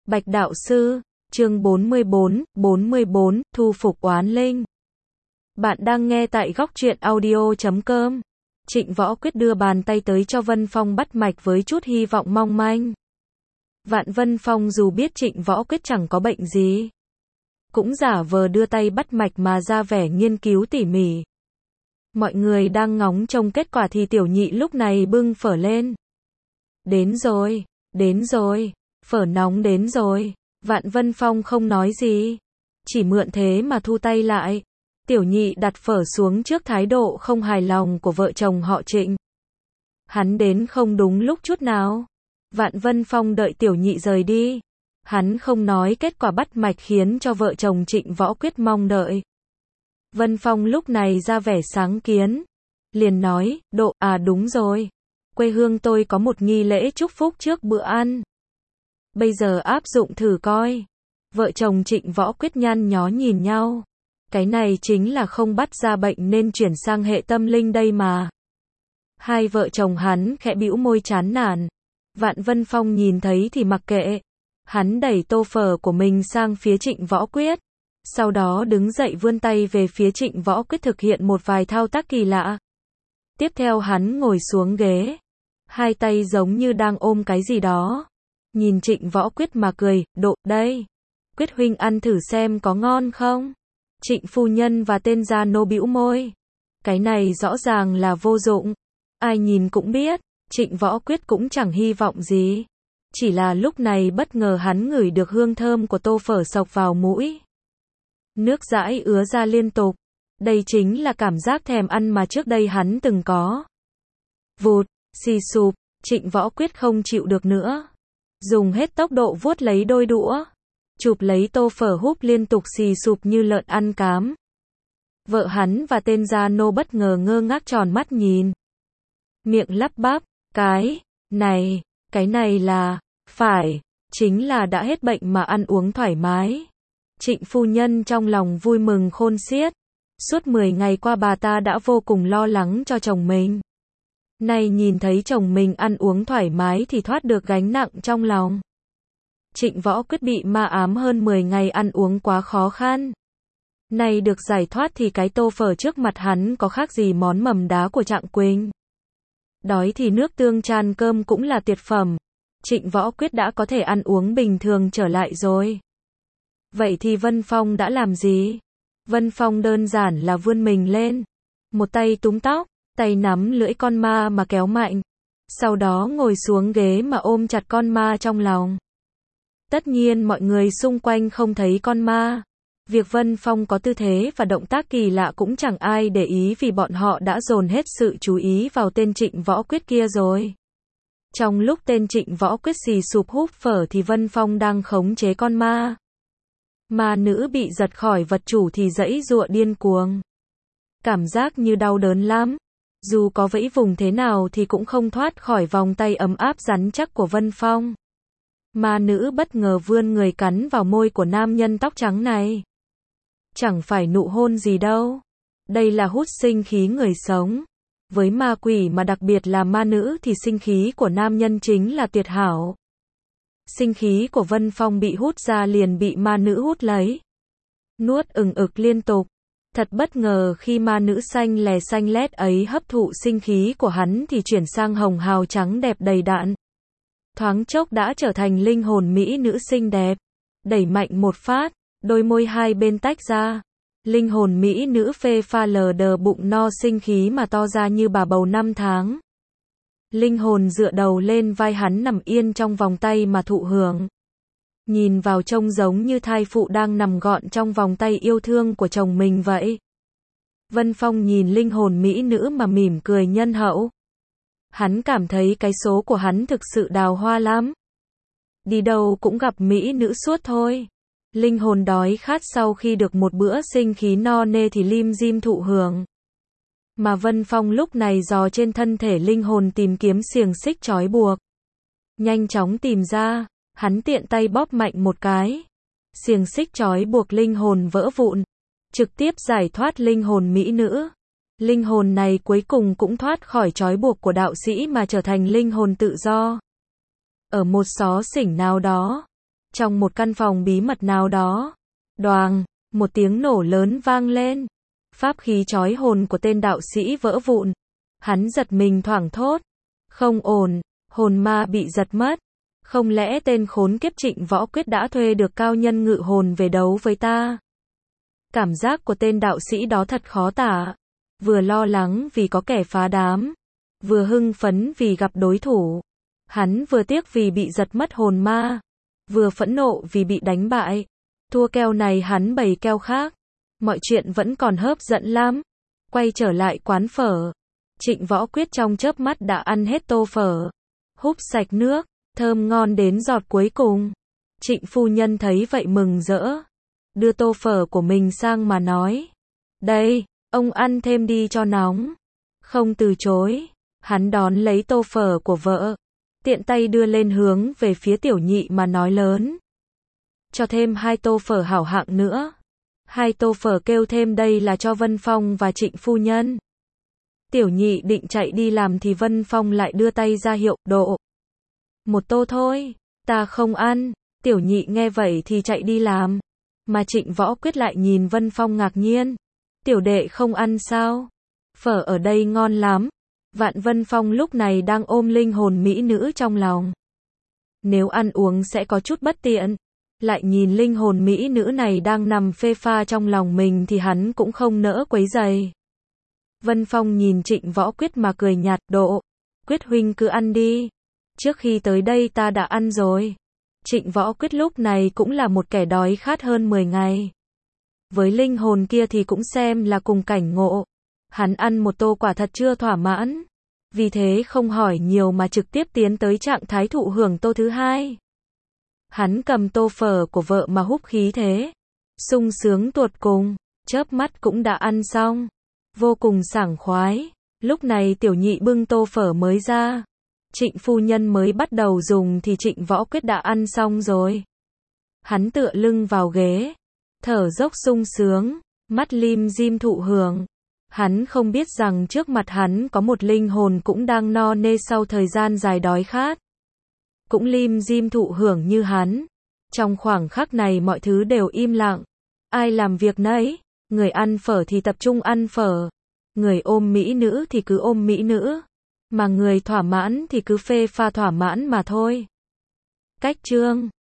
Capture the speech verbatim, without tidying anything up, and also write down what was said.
Bạch đạo sư, chương bốn mươi bốn, bốn mươi bốn, thu phục oán linh. Bạn đang nghe tại góc truyện audio chấm com. Trịnh Võ Quyết đưa bàn tay tới cho Vân Phong bắt mạch với chút hy vọng mong manh. Vạn Vân Phong dù biết Trịnh Võ Quyết chẳng có bệnh gì, cũng giả vờ đưa tay bắt mạch mà ra vẻ nghiên cứu tỉ mỉ. Mọi người đang ngóng trông kết quả thì tiểu nhị lúc này bưng phở lên. Đến rồi, đến rồi, phở nóng đến rồi. Vạn Vân Phong không nói gì, chỉ mượn thế mà thu tay lại. Tiểu nhị đặt phở xuống trước thái độ không hài lòng của vợ chồng họ Trịnh. Hắn đến không đúng lúc chút nào. Vạn Vân Phong đợi tiểu nhị rời đi. Hắn không nói kết quả bắt mạch khiến cho vợ chồng Trịnh Võ Quyết mong đợi. Vân Phong lúc này ra vẻ sáng kiến. Liền nói, độ, à đúng rồi. Quê hương tôi có một nghi lễ chúc phúc trước bữa ăn. Bây giờ áp dụng thử coi. Vợ chồng Trịnh Võ Quyết nhăn nhó nhìn nhau. Cái này chính là không bắt ra bệnh nên chuyển sang hệ tâm linh đây mà. Hai vợ chồng hắn khẽ bĩu môi chán nản. Vạn Vân Phong nhìn thấy thì mặc kệ. Hắn đẩy tô phở của mình sang phía Trịnh Võ Quyết. Sau đó đứng dậy vươn tay về phía Trịnh Võ Quyết thực hiện một vài thao tác kỳ lạ. Tiếp theo hắn ngồi xuống ghế. Hai tay giống như đang ôm cái gì đó. Nhìn Trịnh Võ Quyết mà cười, độ, đây. Quyết huynh ăn thử xem có ngon không? Trịnh phu nhân và tên gia nô bĩu môi. Cái này rõ ràng là vô dụng. Ai nhìn cũng biết, Trịnh Võ Quyết cũng chẳng hy vọng gì. Chỉ là lúc này bất ngờ hắn ngửi được hương thơm của tô phở xộc vào mũi. Nước dãi ứa ra liên tục. Đây chính là cảm giác thèm ăn mà trước đây hắn từng có. Vụt, xì sụp, Trịnh Võ Quyết không chịu được nữa. Dùng hết tốc độ vuốt lấy đôi đũa. Chụp lấy tô phở húp liên tục xì sụp như lợn ăn cám. Vợ hắn và tên gia nô bất ngờ ngơ ngác tròn mắt nhìn. Miệng lắp bắp, cái, này, cái này là, phải, chính là đã hết bệnh mà ăn uống thoải mái. Trịnh phu nhân trong lòng vui mừng khôn xiết. Suốt mười ngày qua bà ta đã vô cùng lo lắng cho chồng mình. Nay nhìn thấy chồng mình ăn uống thoải mái thì thoát được gánh nặng trong lòng. Trịnh Võ Quyết bị ma ám hơn mười ngày ăn uống quá khó khăn. Nay được giải thoát thì cái tô phở trước mặt hắn có khác gì món mầm đá của Trạng Quỳnh. Đói thì nước tương chan cơm cũng là tuyệt phẩm. Trịnh Võ Quyết đã có thể ăn uống bình thường trở lại rồi. Vậy thì Vân Phong đã làm gì? Vân Phong đơn giản là vươn mình lên. Một tay túm tóc, tay nắm lưỡi con ma mà kéo mạnh. Sau đó ngồi xuống ghế mà ôm chặt con ma trong lòng. Tất nhiên mọi người xung quanh không thấy con ma. Việc Vân Phong có tư thế và động tác kỳ lạ cũng chẳng ai để ý vì bọn họ đã dồn hết sự chú ý vào tên Trịnh Võ Quyết kia rồi. Trong lúc tên Trịnh Võ Quyết xì sụp húp phở thì Vân Phong đang khống chế con ma. Ma nữ bị giật khỏi vật chủ thì giãy giụa điên cuồng. Cảm giác như đau đớn lắm. Dù có vẫy vùng thế nào thì cũng không thoát khỏi vòng tay ấm áp rắn chắc của Vân Phong. Ma nữ bất ngờ vươn người cắn vào môi của nam nhân tóc trắng này. Chẳng phải nụ hôn gì đâu. Đây là hút sinh khí người sống. Với ma quỷ mà đặc biệt là ma nữ thì sinh khí của nam nhân chính là tuyệt hảo. Sinh khí của Vân Phong bị hút ra liền bị ma nữ hút lấy. Nuốt ừng ực liên tục. Thật bất ngờ khi ma nữ xanh lè xanh lét ấy hấp thụ sinh khí của hắn thì chuyển sang hồng hào trắng đẹp đầy đặn. Thoáng chốc đã trở thành linh hồn mỹ nữ xinh đẹp. Đẩy mạnh một phát, đôi môi hai bên tách ra. Linh hồn mỹ nữ phê pha lờ đờ bụng no sinh khí mà to ra như bà bầu năm tháng. Linh hồn dựa đầu lên vai hắn nằm yên trong vòng tay mà thụ hưởng. Nhìn vào trông giống như thai phụ đang nằm gọn trong vòng tay yêu thương của chồng mình vậy. Vân Phong nhìn linh hồn mỹ nữ mà mỉm cười nhân hậu. Hắn cảm thấy cái số của hắn thực sự đào hoa lắm. Đi đâu cũng gặp mỹ nữ suốt thôi. Linh hồn đói khát sau khi được một bữa sinh khí no nê thì lim dim thụ hưởng. Mà Vân Phong lúc này dò trên thân thể linh hồn tìm kiếm xiềng xích trói buộc. Nhanh chóng tìm ra, hắn tiện tay bóp mạnh một cái. Xiềng xích trói buộc linh hồn vỡ vụn. Trực tiếp giải thoát linh hồn mỹ nữ. Linh hồn này cuối cùng cũng thoát khỏi trói buộc của đạo sĩ mà trở thành linh hồn tự do. Ở một xó xỉnh nào đó, Trong một căn phòng bí mật nào đó, đoàng, một tiếng nổ lớn vang lên. Pháp khí trói hồn của tên đạo sĩ vỡ vụn. Hắn giật mình thoảng thốt. Không ổn, hồn ma bị giật mất. Không lẽ tên khốn kiếp Trịnh Võ Quyết đã thuê được cao nhân ngự hồn về đấu với ta? Cảm giác của tên đạo sĩ đó thật khó tả. Vừa lo lắng vì có kẻ phá đám, vừa hưng phấn vì gặp đối thủ. Hắn vừa tiếc vì bị giật mất hồn ma, vừa phẫn nộ vì bị đánh bại. Thua keo này hắn bày keo khác. Mọi chuyện vẫn còn hấp dẫn lắm. Quay trở lại quán phở. Trịnh Võ Quyết trong chớp mắt đã ăn hết tô phở. Húp sạch nước, thơm ngon đến giọt cuối cùng. Trịnh phu nhân thấy vậy mừng rỡ. Đưa tô phở của mình sang mà nói. Đây, ông ăn thêm đi cho nóng. Không từ chối. Hắn đón lấy tô phở của vợ. Tiện tay đưa lên hướng về phía tiểu nhị mà nói lớn. Cho thêm hai tô phở hảo hạng nữa. Hai tô phở kêu thêm đây là cho Vân Phong và Trịnh phu nhân. Tiểu nhị định chạy đi làm thì Vân Phong lại đưa tay ra hiệu, độ. Một tô thôi, ta không ăn. Tiểu nhị nghe vậy thì chạy đi làm. Mà Trịnh Võ Quyết lại nhìn Vân Phong ngạc nhiên. Tiểu đệ không ăn sao? Phở ở đây ngon lắm. Vạn Vân Phong lúc này đang ôm linh hồn mỹ nữ trong lòng. Nếu ăn uống sẽ có chút bất tiện. Lại nhìn linh hồn mỹ nữ này đang nằm phê pha trong lòng mình thì hắn cũng không nỡ quấy rầy. Vân Phong nhìn Trịnh Võ Quyết mà cười nhạt, độ. Quyết huynh cứ ăn đi. Trước khi tới đây ta đã ăn rồi. Trịnh Võ Quyết lúc này cũng là một kẻ đói khát hơn mười ngày. Với linh hồn kia thì cũng xem là cùng cảnh ngộ. Hắn ăn một tô quả thật chưa thỏa mãn. Vì thế không hỏi nhiều mà trực tiếp tiến tới trạng thái thụ hưởng tô thứ hai. Hắn cầm tô phở của vợ mà húp khí thế. Sung sướng tuột cùng, chớp mắt cũng đã ăn xong. Vô cùng sảng khoái. Lúc này tiểu nhị bưng tô phở mới ra. Trịnh phu nhân mới bắt đầu dùng thì Trịnh Võ Quyết đã ăn xong rồi. Hắn tựa lưng vào ghế. Thở dốc sung sướng, mắt lim dim thụ hưởng. Hắn không biết rằng trước mặt hắn có một linh hồn cũng đang no nê sau thời gian dài đói khát. Cũng lim dim thụ hưởng như hắn. Trong khoảng khắc này mọi thứ đều im lặng. Ai làm việc nấy. Người ăn phở thì tập trung ăn phở. Người ôm mỹ nữ thì cứ ôm mỹ nữ. Mà người thỏa mãn thì cứ phê pha thỏa mãn mà thôi. Cách chương